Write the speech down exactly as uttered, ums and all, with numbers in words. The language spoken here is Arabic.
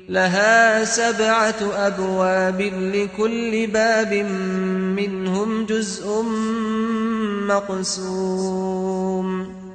لها سبعة أبواب لكل باب منهم جزء مقسوم